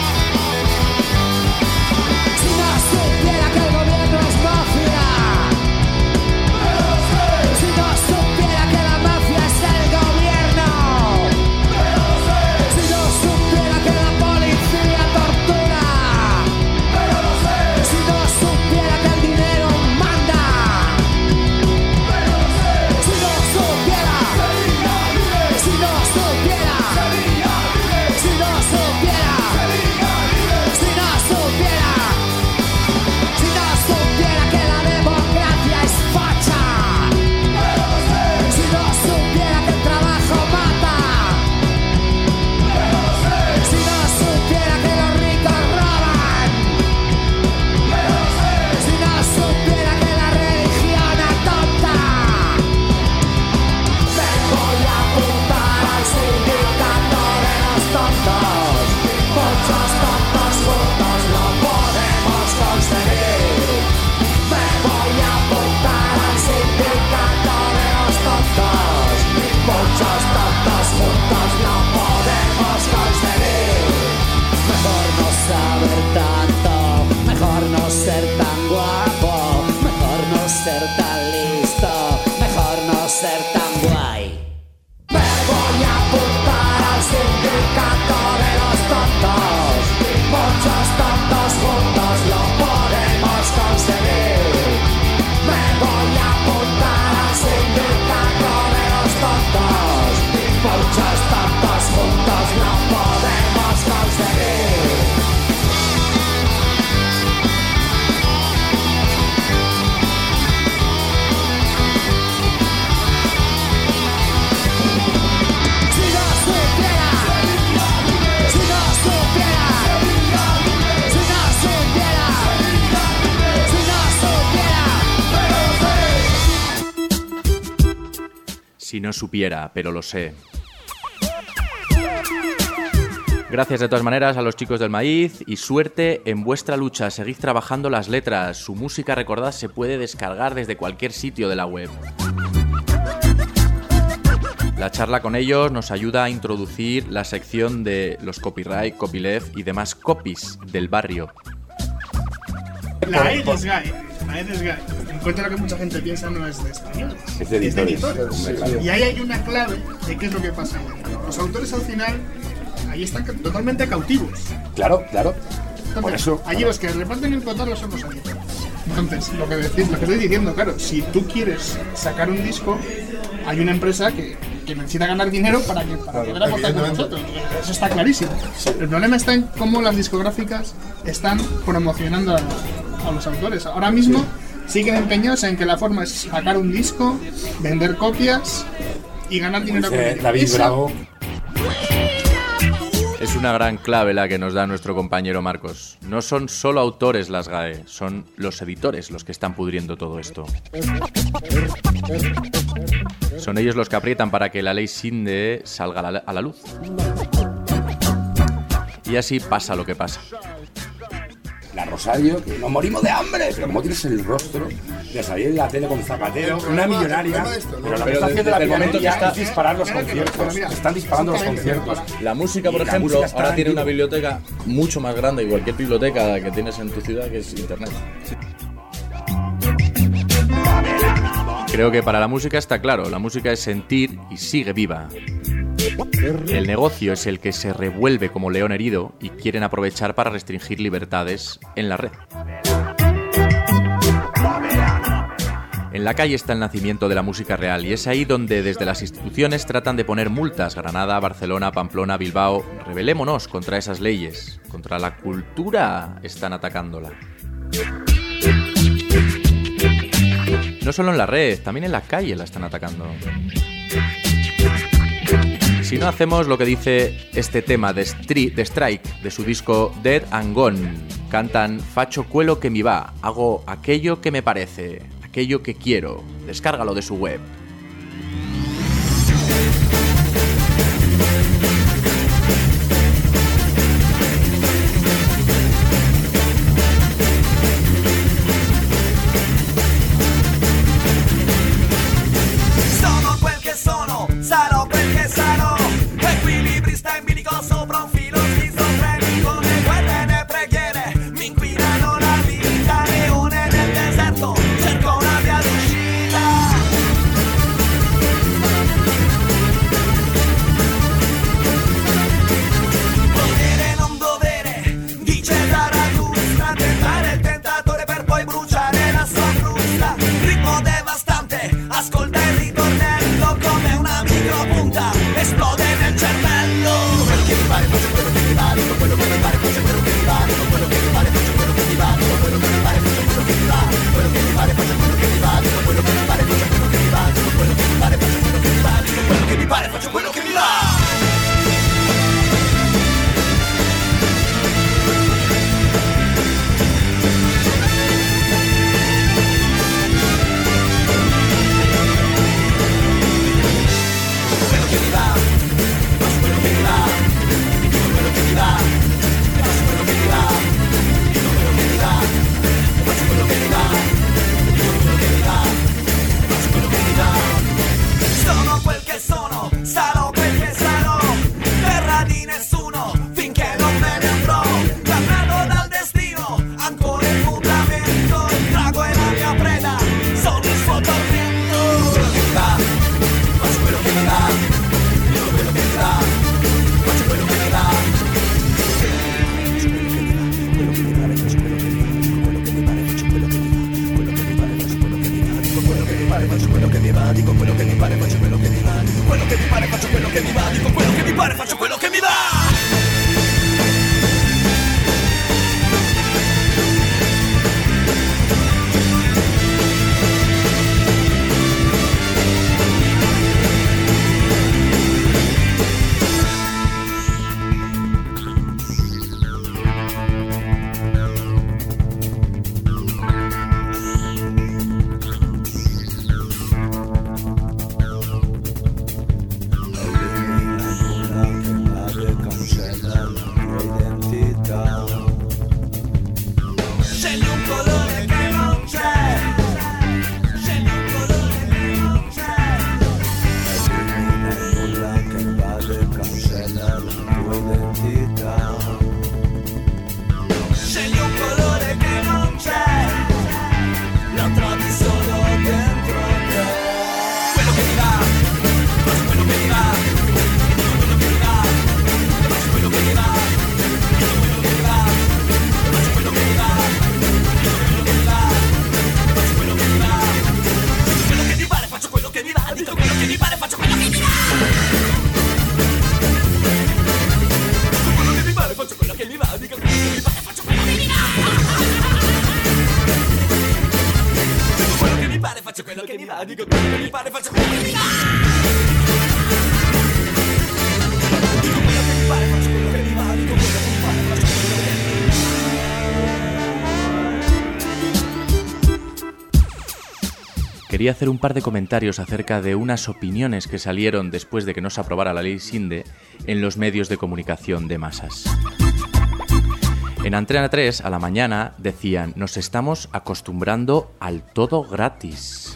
Speaker 4: Si no supiera que el gobierno es mafia, si no supiera que la mafia es el gobierno, si no supiera que la policía tortura, si no supiera que el dinero manda, si no supiera, si no supiera, si no supiera, si no supiera.
Speaker 2: Si no supiera, pero lo sé. Gracias de todas maneras a los chicos del maíz y suerte en vuestra lucha. Seguid trabajando las letras. Su música, recordad, se puede descargar desde cualquier sitio de la web. La charla con ellos nos ayuda a introducir la sección de los copyright, copyleft y demás copies del barrio.
Speaker 15: La E de SGAE. En cuanto a lo que mucha gente piensa, no es de español.
Speaker 8: Es de editores.
Speaker 15: Y ahí hay una clave de qué es lo que pasa. Los autores al final ahí están totalmente cautivos.
Speaker 8: Claro.
Speaker 15: Entonces,
Speaker 8: por eso.
Speaker 15: Allí los que reparten el cotarro son los editores. Entonces, lo que estoy diciendo, claro, si tú quieres sacar un disco, hay una empresa que necesita ganar dinero para poder aportar con nosotros. Eso está clarísimo. El problema está en cómo las discográficas están promocionando a los autores. Ahora mismo siguen empeñados en que la forma es sacar un disco, vender copias y ganar dinero con ello.
Speaker 8: David Bravo.
Speaker 2: Es una gran clave la que nos da nuestro compañero Marcos. No son solo autores las GAE, son los editores los que están pudriendo todo esto. Son ellos los que aprietan para que la ley Sinde salga a la luz. Y así pasa lo que pasa.
Speaker 8: La Rosario, que nos morimos de hambre, pero como tienes el rostro de salir en la tele con Zapatero, una millonaria, pero lo que está haciendo la piratería es disparar los conciertos. Están disparando los conciertos.
Speaker 2: La música, por ejemplo, ahora tiene una biblioteca mucho más grande que cualquier biblioteca que tienes en tu ciudad, que es Internet. Creo que para la música está claro, la música es sentir y sigue viva. El negocio es el que se revuelve como león herido y quieren aprovechar para restringir libertades en la red. En la calle está el nacimiento de la música real y es ahí donde desde las instituciones tratan de poner multas. Granada, Barcelona, Pamplona, Bilbao. Rebelémonos contra esas leyes. Contra la cultura están atacándola. No solo en la red, también en la calle la están atacando. Si no hacemos lo que dice este tema de Strike, de su disco Dead and Gone, cantan Facho cuelo que mi va, hago aquello que me parece, aquello que quiero, descárgalo de su web.
Speaker 13: Sono quel che sono, sarò quel che sarò. Equilibrista in bilico sopra un filo schizofrenico. Le guerre e le preghiere mi inquinano la vita. Leone nel deserto, cerco una via d'uscita. Volere non dovere, dice Zarathustra. Tentare il tentatore per poi bruciare la sua frusta. Ritmo devastante, ascolta il ritornello come una micropunta, esplode nel cervello. Quello che mi pare faccio quello che mi va, dico quello che mi pare faccio quello che mi va, dico quello che mi pare faccio quello che mi va, dico quello che mi pare faccio quello che mi va, quello che mi pare faccio quello che mi va, dico quello che mi pare faccio quello che mi va, dico quello che mi pare faccio quello che mi va, dico quello che mi pare faccio quello che mi va. verità, dico quello che mi pare, faccio quello che mi pare. Dico quello che mi pare, faccio quello che mi va, dico quello che mi pare, faccio quello che mi va.
Speaker 2: Quería hacer un par de comentarios acerca de unas opiniones que salieron después de que no se aprobara la ley Sinde en los medios de comunicación de masas. En Antena 3, a la mañana, decían: nos estamos acostumbrando al todo gratis.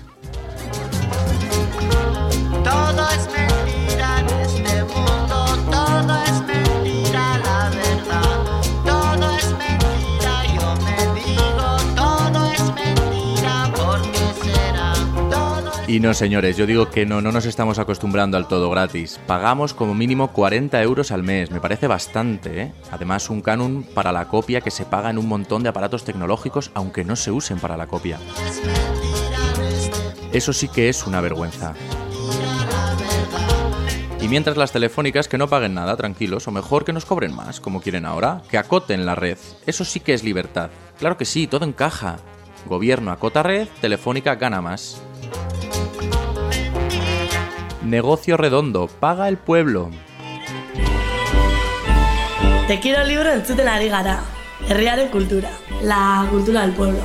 Speaker 1: Todo es mentira en este mundo, todo es mentira, la verdad. Todo es mentira, yo me digo, todo es mentira, ¿por qué será?
Speaker 2: Y no, señores, yo digo que no nos estamos acostumbrando al todo gratis. Pagamos como mínimo 40 euros al mes, me parece bastante, ¿eh? Además, un canon para la copia que se paga en un montón de aparatos tecnológicos, aunque no se usen para la copia. Eso sí que es una vergüenza. Y mientras las telefónicas que no paguen nada, tranquilos, o mejor que nos cobren más, como quieren ahora, que acoten la red. Eso sí que es libertad. Claro que sí, todo encaja. Gobierno acota red, Telefónica gana más. Negocio redondo, paga el pueblo.
Speaker 10: Te quiero libro entzuten ari gara. Herriaren kultura. La cultura del pueblo.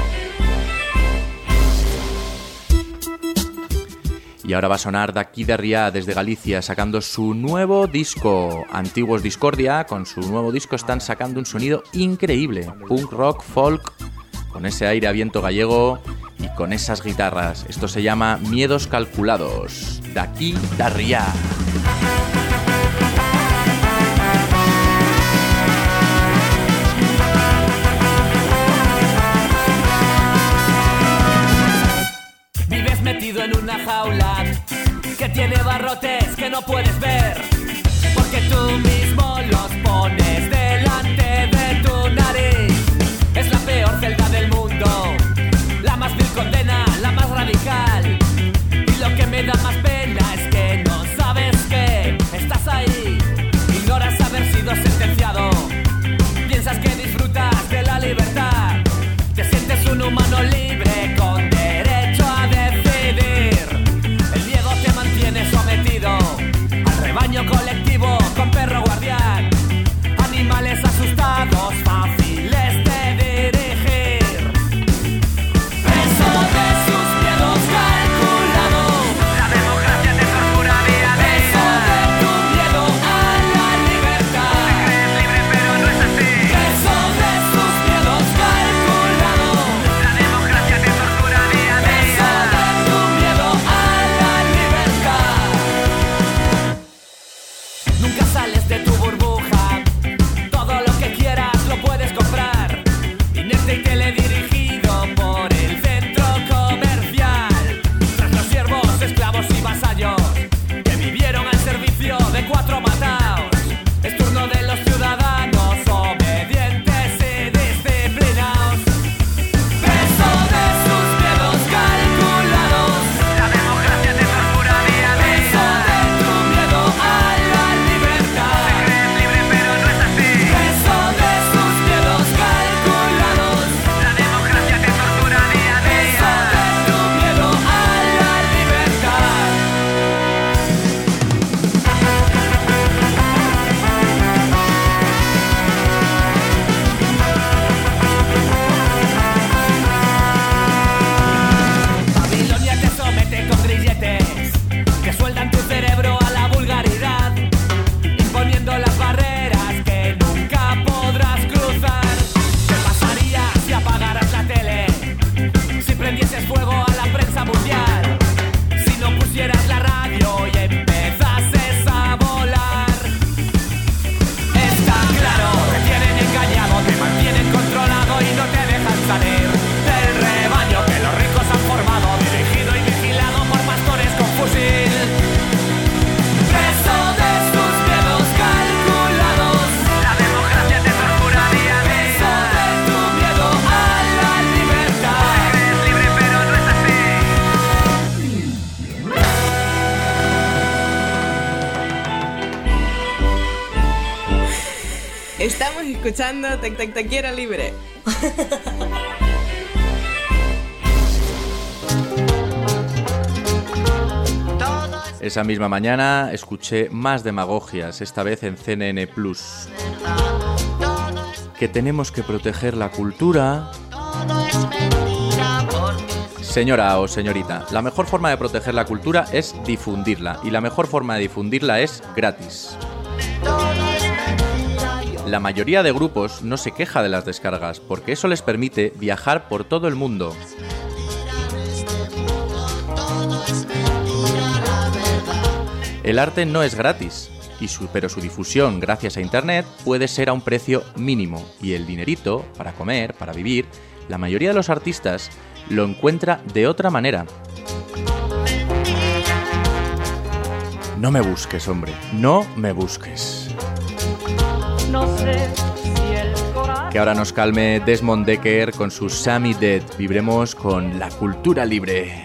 Speaker 2: Y ahora va a sonar de aquí de Riá, desde Galicia, sacando su nuevo disco. Antiguos Discordia, con su nuevo disco están sacando un sonido increíble. Punk rock, folk, con ese aire a viento gallego y con esas guitarras. Esto se llama Miedos Calculados. De aquí de Riá.
Speaker 20: Vives metido en una jaula que tiene barrotes que no puedes ver, porque tú mismo los pones delante de tu nariz. Es la peor celda del mundo, la más vil condena, la más radical. Y lo que me da más pena es que no sabes que estás ahí. Ignoras haber sido sentenciado, piensas que disfrutas de la libertad. Te sientes un humano libre con derecho a decidir. El miedo te mantiene sometido al rebaño colectivo con perro guardián. Animales asustados, fáciles de dirigir. Preso de sus miedos calculados, la democracia te tortura día a día. Preso de tu miedo a la libertad. Te crees libre pero no es así. Preso de sus miedos calculados, la democracia te tortura día a día. Preso de tu miedo a la libertad. Nunca sales de tu burbuja, todo lo que quieras lo puedes comprar. Inerte y teledirigido por el centro comercial. Tras los siervos, esclavos y vasallos que vivieron al servicio de cuatro mataos. Es turno de los ciudadanos obedientes y disciplinados. Preso de sus miedos calculados, la democracia te tortura día a día. Preso de tu miedo a la libertad. Te crees libre pero no es así. Preso de sus miedos calculados, la democracia te tortura día a día. Preso de tu miedo a la libertad. Babilonia te somete con grilletes que sueldan tu cerebro a la vulgaridad, imponiendo las barreras que nunca podrás cruzar. ¿Qué pasaría si apagaras la tele? Si prendieses fuego a la prensa mundial, si no pusieras la radio y empezases a volar. Está claro, te tienen engañado, te mantienen controlado y no te dejan salir del rebaño que los ricos han formado, dirigido y vigilado por pastores con fusil. Preso de sus miedos calculados, la democracia te tortura día a día. Preso de tu miedo a la libertad. Te crees libre pero no es así.
Speaker 23: Estamos escuchando Te quiero libre.
Speaker 2: Esa misma mañana escuché más demagogias, esta vez en CNN Plus. Que tenemos que proteger la cultura. Señora o señorita, la mejor forma de proteger la cultura es difundirla, y la mejor forma de difundirla es gratis. La mayoría de grupos no se queja de las descargas, porque eso les permite viajar por todo el mundo. El arte no es gratis, pero su difusión gracias a Internet puede ser a un precio mínimo, y el dinerito, para comer, para vivir, la mayoría de los artistas lo encuentra de otra manera. No me busques, hombre, no me busques.
Speaker 3: No sé si el corazón...
Speaker 2: Que ahora nos calme Desmond Dekker con su Sammy Dead. Vibremos con la cultura libre.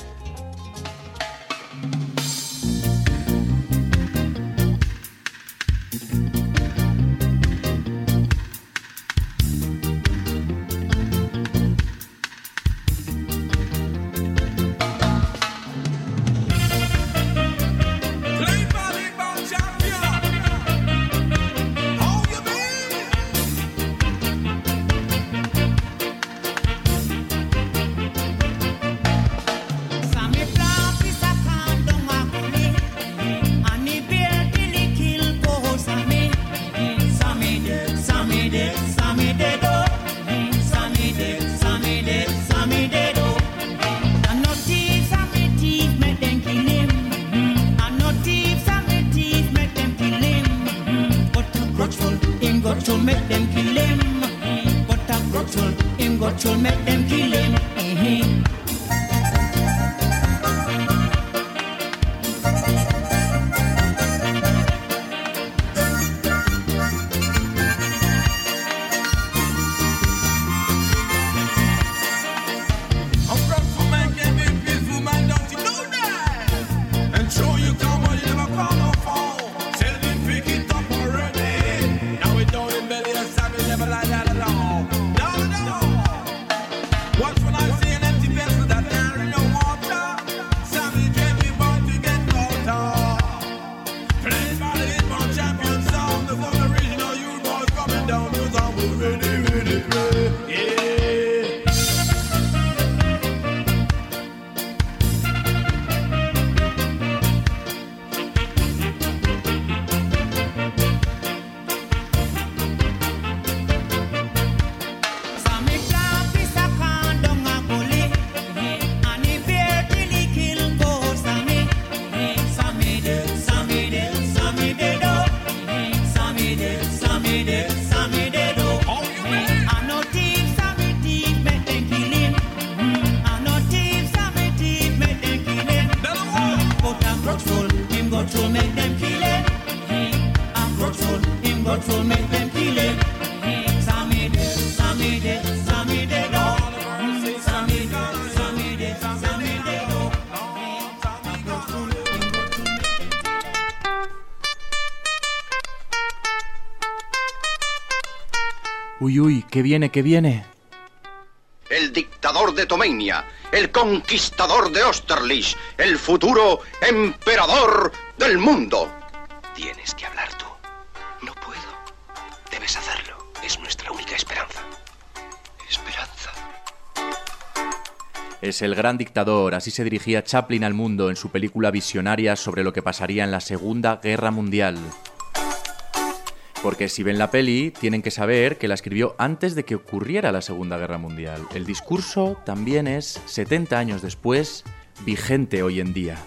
Speaker 2: Uy, ¿qué viene, qué viene?
Speaker 9: El dictador de Tomenia, el conquistador de Austerlitz, el futuro emperador del mundo. Tienes que hablar tú. No puedo. Debes hacerlo. Es nuestra única esperanza. Esperanza.
Speaker 2: Es el gran dictador, así se dirigía Chaplin al mundo en su película visionaria sobre lo que pasaría en la Segunda Guerra Mundial. Porque si ven la peli, tienen que saber que la escribió antes de que ocurriera la Segunda Guerra Mundial. El discurso también es, 70 años después, vigente hoy en día.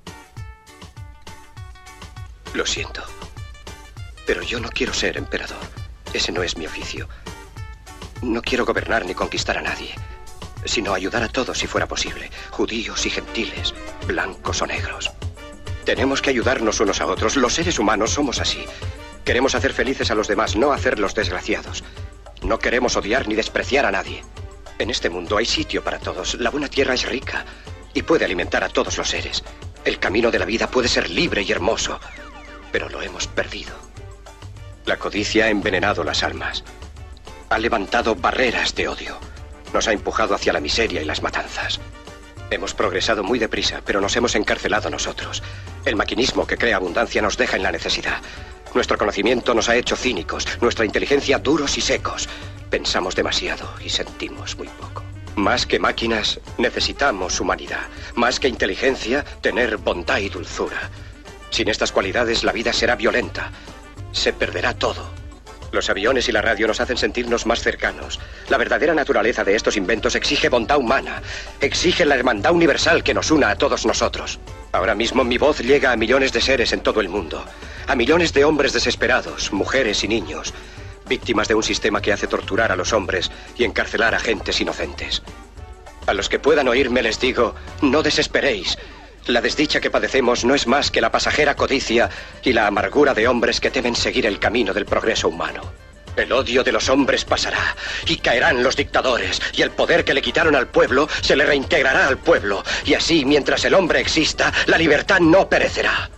Speaker 9: Lo siento, pero yo no quiero ser emperador. Ese no es mi oficio. No quiero gobernar ni conquistar a nadie, sino ayudar a todos si fuera posible, judíos y gentiles, blancos o negros. Tenemos que ayudarnos unos a otros. Los seres humanos somos así. Queremos hacer felices a los demás, no hacerlos desgraciados. No queremos odiar ni despreciar a nadie. En este mundo hay sitio para todos. La buena tierra es rica y puede alimentar a todos los seres. El camino de la vida puede ser libre y hermoso, pero lo hemos perdido. La codicia ha envenenado las almas. Ha levantado barreras de odio. Nos ha empujado hacia la miseria y las matanzas. Hemos progresado muy deprisa, pero nos hemos encarcelado nosotros. El maquinismo que crea abundancia nos deja en la necesidad. Nuestro conocimiento nos ha hecho cínicos, nuestra inteligencia duros y secos. Pensamos demasiado y sentimos muy poco. Más que máquinas, necesitamos humanidad. Más que inteligencia, tener bondad y dulzura. Sin estas cualidades, la vida será violenta. Se perderá todo. Los aviones y la radio nos hacen sentirnos más cercanos. La verdadera naturaleza de estos inventos exige bondad humana. Exige la hermandad universal que nos una a todos nosotros. Ahora mismo mi voz llega a millones de seres en todo el mundo. A millones de hombres desesperados, mujeres y niños. Víctimas de un sistema que hace torturar a los hombres y encarcelar a gentes inocentes. A los que puedan oírme les digo, no desesperéis. La desdicha que padecemos no es más que la pasajera codicia y la amargura de hombres que temen seguir el camino del progreso humano. El odio de los hombres pasará y caerán los dictadores y el poder que le quitaron al pueblo se le reintegrará al pueblo y así, mientras el hombre exista, la libertad no perecerá.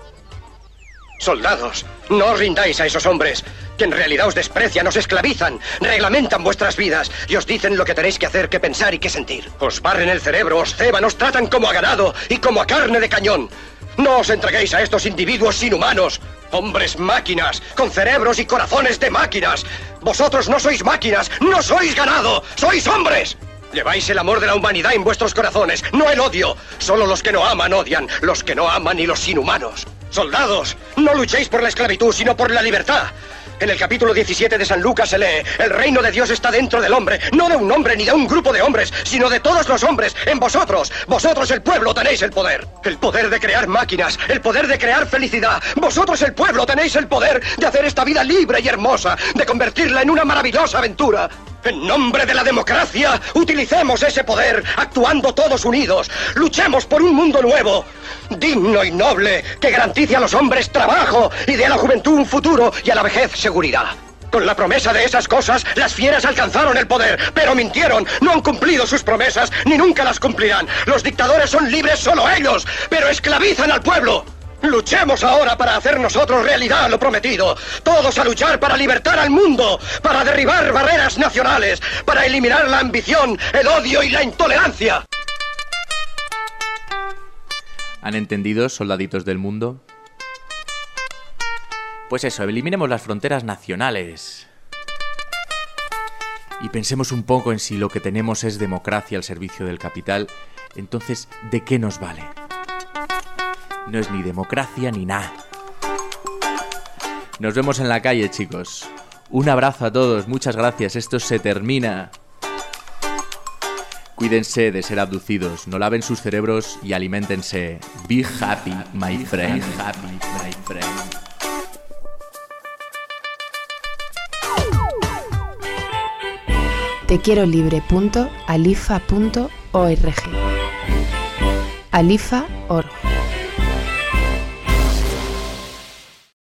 Speaker 9: Soldados, no os rindáis a esos hombres que en realidad os desprecian, os esclavizan, reglamentan vuestras vidas y os dicen lo que tenéis que hacer, que pensar y que sentir. Os barren el cerebro, os ceban, os tratan como a ganado y como a carne de cañón. No os entreguéis a estos individuos inhumanos. Hombres máquinas, con cerebros y corazones de máquinas. Vosotros no sois máquinas, no sois ganado, sois hombres. Lleváis el amor de la humanidad en vuestros corazones, no el odio. Solo los que no aman odian, los que no aman y los inhumanos. Soldados, no luchéis por la esclavitud, sino por la libertad. En el capítulo 17 de San Lucas se lee, el reino de Dios está dentro del hombre, no de un hombre ni de un grupo de hombres, sino de todos los hombres, en vosotros. Vosotros el pueblo tenéis el poder de crear máquinas, el poder de crear felicidad. Vosotros el pueblo tenéis el poder de hacer esta vida libre y hermosa, de convertirla en una maravillosa aventura. En nombre de la democracia, utilicemos ese poder, actuando todos unidos. Luchemos por un mundo nuevo, digno y noble, que garantice a los hombres trabajo y dé a la juventud un futuro y a la vejez seguridad. Con la promesa de esas cosas, las fieras alcanzaron el poder, pero mintieron, no han cumplido sus promesas, ni nunca las cumplirán. Los dictadores son libres solo ellos, pero esclavizan al pueblo. Luchemos ahora para hacer nosotros realidad lo prometido. Todos a luchar para libertar al mundo, para derribar barreras nacionales, para eliminar la ambición, el odio y la intolerancia.
Speaker 2: ¿Han entendido, soldaditos del mundo? Pues eso, eliminemos las fronteras nacionales. Y pensemos un poco en si lo que tenemos es democracia al servicio del capital, entonces, ¿de qué nos vale? No es ni democracia ni nada. Nos vemos en la calle, chicos. Un abrazo a todos, muchas gracias, esto se termina. Cuídense de ser abducidos, no laven sus cerebros y aliméntense. Be happy, my friend. Be happy, my friend.
Speaker 5: Tequierolibre.alifa.org. Alifa.org